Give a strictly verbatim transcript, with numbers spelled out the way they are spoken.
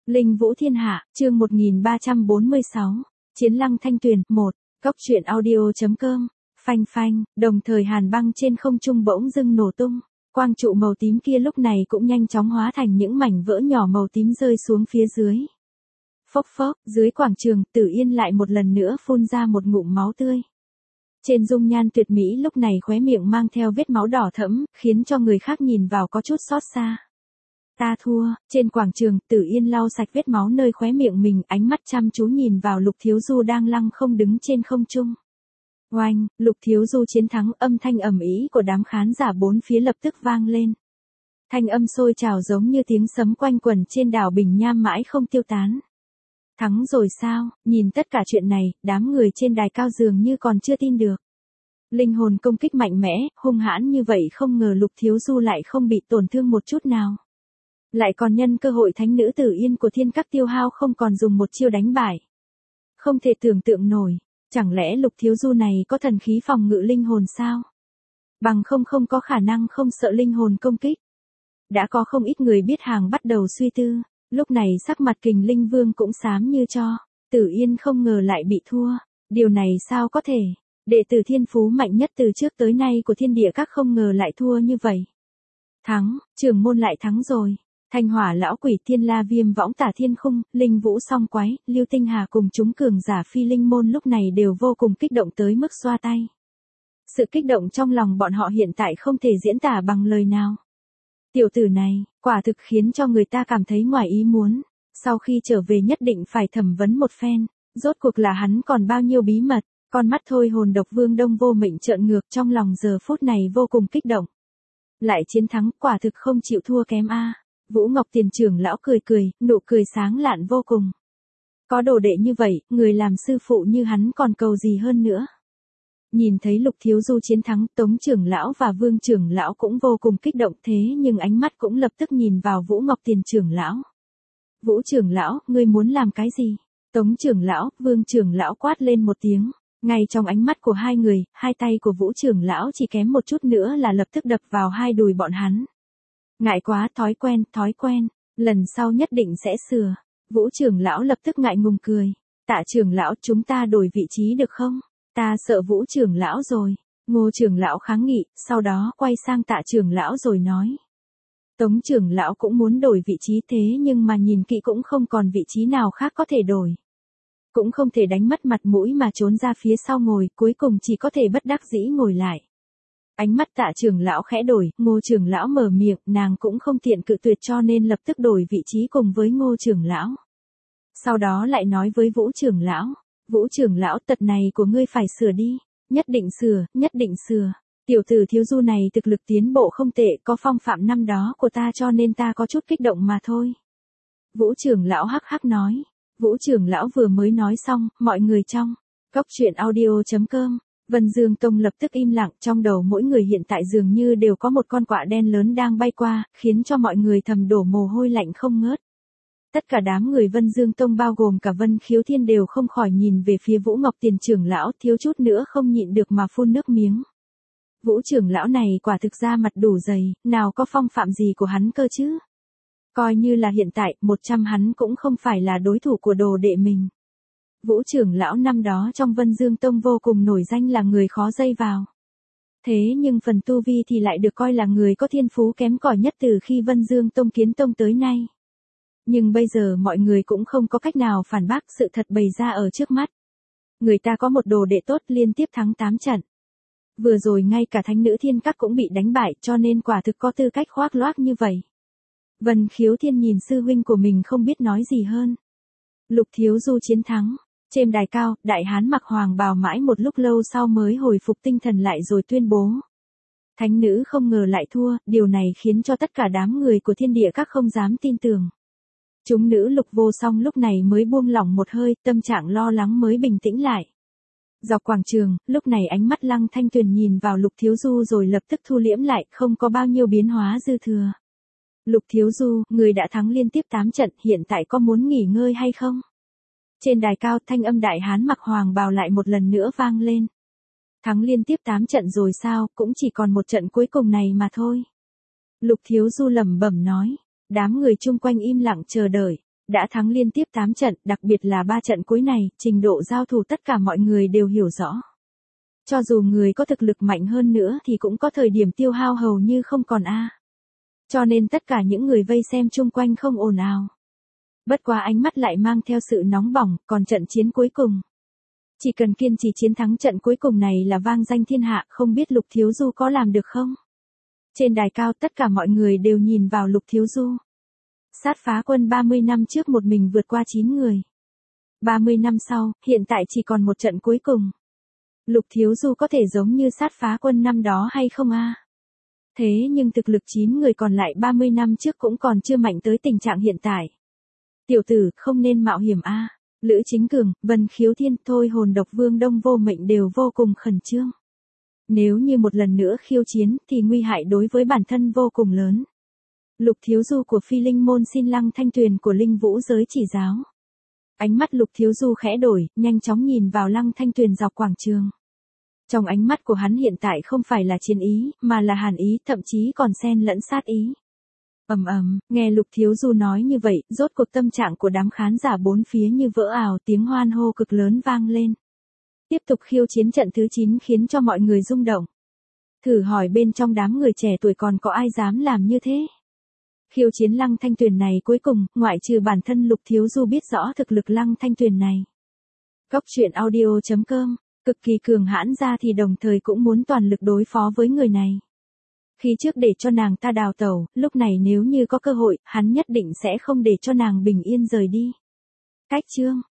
Linh Vũ Thiên Hạ, chương một nghìn ba trăm bốn mươi sáu. Chiến Lăng Thanh Tuyền, một. Cốc truyện audio.com. Phanh phanh, đồng thời hàn băng trên không trung bỗng dưng nổ tung. Quang trụ màu tím kia lúc này cũng nhanh chóng hóa thành những mảnh vỡ nhỏ màu tím rơi xuống phía dưới. Phốc phốc, dưới quảng trường, Tử Yên lại một lần nữa phun ra một ngụm máu tươi. Trên dung nhan tuyệt mỹ lúc này khóe miệng mang theo vết máu đỏ thẫm, khiến cho người khác nhìn vào có chút xót xa. Ta thua, trên quảng trường, Tử Yên lau sạch vết máu nơi khóe miệng mình, ánh mắt chăm chú nhìn vào Lục Thiếu Du đang lăng không đứng trên không trung. Oanh, Lục Thiếu Du chiến thắng, âm thanh ầm ĩ của đám khán giả bốn phía lập tức vang lên. Thanh âm sôi trào giống như tiếng sấm quanh quẩn trên đảo Bình Nham mãi không tiêu tán. Thắng rồi sao? Nhìn tất cả chuyện này, đám người trên đài cao dường như còn chưa tin được. Linh hồn công kích mạnh mẽ, hung hãn như vậy, không ngờ Lục Thiếu Du lại không bị tổn thương một chút nào. Lại còn nhân cơ hội thánh nữ Tử Yên của Thiên Các tiêu hao không còn dùng một chiêu đánh bại. Không thể tưởng tượng nổi, chẳng lẽ Lục Thiếu Du này có thần khí phòng ngự linh hồn sao? Bằng không không có khả năng không sợ linh hồn công kích. Đã có không ít người biết hàng bắt đầu suy tư, lúc này sắc mặt Kình Linh Vương cũng xám như tro. Tử Yên không ngờ lại bị thua, điều này sao có thể? Đệ tử thiên phú mạnh nhất từ trước tới nay của Thiên Địa Các không ngờ lại thua như vậy. Thắng, trưởng môn lại thắng rồi. Thanh Hỏa lão quỷ, Thiên La Viêm võng, Tả Thiên Khung, Linh Vũ song quái, Lưu Tinh Hà cùng chúng cường giả phi linh môn lúc này đều vô cùng kích động tới mức xoa tay. Sự kích động trong lòng bọn họ hiện tại không thể diễn tả bằng lời nào. Tiểu tử này, quả thực khiến cho người ta cảm thấy ngoài ý muốn. Sau khi trở về nhất định phải thẩm vấn một phen, rốt cuộc là hắn còn bao nhiêu bí mật. Con mắt thôi hồn độc Vương Đông Vô Mệnh trợn ngược, trong lòng giờ phút này vô cùng kích động. Lại chiến thắng, quả thực không chịu thua kém a. Vũ Ngọc Tiền trưởng lão cười cười, nụ cười sáng lạn vô cùng. Có đồ đệ như vậy, người làm sư phụ như hắn còn cầu gì hơn nữa. Nhìn thấy Lục Thiếu Du chiến thắng, Tống trưởng lão và Vương trưởng lão cũng vô cùng kích động, thế nhưng ánh mắt cũng lập tức nhìn vào Vũ Ngọc Tiền trưởng lão. Vũ trưởng lão, ngươi muốn làm cái gì? Tống trưởng lão, Vương trưởng lão quát lên một tiếng. Ngay trong ánh mắt của hai người, hai tay của Vũ trưởng lão chỉ kém một chút nữa là lập tức đập vào hai đùi bọn hắn. Ngại quá, thói quen, thói quen, lần sau nhất định sẽ sửa. Vũ trưởng lão lập tức ngại ngùng cười. Tạ trưởng lão, chúng ta đổi vị trí được không? Ta sợ Vũ trưởng lão rồi. Ngô trưởng lão kháng nghị, sau đó quay sang Tạ trưởng lão rồi nói. Tống trưởng lão cũng muốn đổi vị trí, thế nhưng mà nhìn kỹ cũng không còn vị trí nào khác có thể đổi. Cũng không thể đánh mất mặt mũi mà trốn ra phía sau ngồi, cuối cùng chỉ có thể bất đắc dĩ ngồi lại. Ánh mắt Tạ trưởng lão khẽ đổi, Ngô trưởng lão mở miệng, nàng cũng không tiện cự tuyệt cho nên lập tức đổi vị trí cùng với Ngô trưởng lão. Sau đó lại nói với Vũ trưởng lão, Vũ trưởng lão, tật này của ngươi phải sửa đi, nhất định sửa, nhất định sửa. Tiểu tử Thiếu Du này thực lực tiến bộ không tệ, có phong phạm năm đó của ta cho nên ta có chút kích động mà thôi. Vũ trưởng lão hắc hắc nói. Vũ trưởng lão vừa mới nói xong, mọi người trong cốc truyện audio.com. Vân Dương Tông lập tức im lặng, trong đầu mỗi người hiện tại dường như đều có một con quạ đen lớn đang bay qua, khiến cho mọi người thầm đổ mồ hôi lạnh không ngớt. Tất cả đám người Vân Dương Tông bao gồm cả Vân Khiếu Thiên đều không khỏi nhìn về phía Vũ Ngọc Tiền trưởng lão, thiếu chút nữa không nhịn được mà phun nước miếng. Vũ trưởng lão này quả thực ra mặt đủ dày, nào có phong phạm gì của hắn cơ chứ? Coi như là hiện tại, một trăm hắn cũng không phải là đối thủ của đồ đệ mình. Vũ trưởng lão năm đó trong Vân Dương Tông vô cùng nổi danh là người khó dây vào. Thế nhưng phần tu vi thì lại được coi là người có thiên phú kém cỏi nhất từ khi Vân Dương Tông kiến tông tới nay. Nhưng bây giờ mọi người cũng không có cách nào phản bác sự thật bày ra ở trước mắt. Người ta có một đồ đệ tốt liên tiếp thắng tám trận. Vừa rồi ngay cả thánh nữ Thiên Các cũng bị đánh bại cho nên quả thực có tư cách khoác loác như vậy. Vân Khiếu Thiên nhìn sư huynh của mình không biết nói gì hơn. Lục Thiếu Du chiến thắng. Trên đài cao, đại hán mặc hoàng bào mãi một lúc lâu sau mới hồi phục tinh thần lại rồi tuyên bố. Thánh nữ không ngờ lại thua, điều này khiến cho tất cả đám người của Thiên Địa Các không dám tin tưởng. Chúng nữ Lục Vô Song lúc này mới buông lỏng một hơi, tâm trạng lo lắng mới bình tĩnh lại. Dọc quảng trường, lúc này ánh mắt Lăng Thanh Tuyền nhìn vào Lục Thiếu Du rồi lập tức thu liễm lại, không có bao nhiêu biến hóa dư thừa. Lục Thiếu Du, người đã thắng liên tiếp tám trận, hiện tại có muốn nghỉ ngơi hay không? Trên đài cao, thanh âm đại hán mặc hoàng bào lại một lần nữa vang lên. Thắng liên tiếp tám trận rồi sao, cũng chỉ còn một trận cuối cùng này mà thôi. Lục Thiếu Du lẩm bẩm nói. Đám người chung quanh im lặng chờ đợi. Đã thắng liên tiếp tám trận, đặc biệt là ba trận cuối này, trình độ giao thủ tất cả mọi người đều hiểu rõ. Cho dù người có thực lực mạnh hơn nữa thì cũng có thời điểm tiêu hao hầu như không còn a. Cho nên tất cả những người vây xem chung quanh không ồn ào. Bất quá ánh mắt lại mang theo sự nóng bỏng, còn trận chiến cuối cùng. Chỉ cần kiên trì chiến thắng trận cuối cùng này là vang danh thiên hạ, không biết Lục Thiếu Du có làm được không? Trên đài cao tất cả mọi người đều nhìn vào Lục Thiếu Du. Sát phá quân ba mươi năm trước một mình vượt qua chín người. ba mươi năm sau, hiện tại chỉ còn một trận cuối cùng. Lục Thiếu Du có thể giống như sát phá quân năm đó hay không a? Thế nhưng thực lực chín người còn lại ba mươi năm trước cũng còn chưa mạnh tới tình trạng hiện tại. Tiểu tử, không nên mạo hiểm a. Lữ Chính Cường, Vân Khiếu Thiên, Thôi Hồn Độc Vương Đông Vô Mệnh đều vô cùng khẩn trương. Nếu như một lần nữa khiêu chiến thì nguy hại đối với bản thân vô cùng lớn. Lục Thiếu Du của Phi Linh môn xin Lăng Thanh Tuyền của Linh Vũ giới chỉ giáo. Ánh mắt Lục Thiếu Du khẽ đổi, nhanh chóng nhìn vào Lăng Thanh Tuyền dọc quảng trường. Trong ánh mắt của hắn hiện tại không phải là chiến ý, mà là hàn ý, thậm chí còn xen lẫn sát ý. Ầm ầm, nghe Lục Thiếu Du nói như vậy, rốt cuộc tâm trạng của đám khán giả bốn phía như vỡ ào, tiếng hoan hô cực lớn vang lên. Tiếp tục khiêu chiến trận thứ chín khiến cho mọi người rung động. Thử hỏi bên trong đám người trẻ tuổi còn có ai dám làm như thế? Khiêu chiến Lăng Thanh Tuyền này cuối cùng, ngoại trừ bản thân Lục Thiếu Du biết rõ thực lực Lăng Thanh Tuyền này. Cốc truyện audio chấm com, cực kỳ cường hãn ra thì đồng thời cũng muốn toàn lực đối phó với người này. Khi trước để cho nàng ta đào tẩu, lúc này nếu như có cơ hội, hắn nhất định sẽ không để cho nàng bình yên rời đi. Cách chương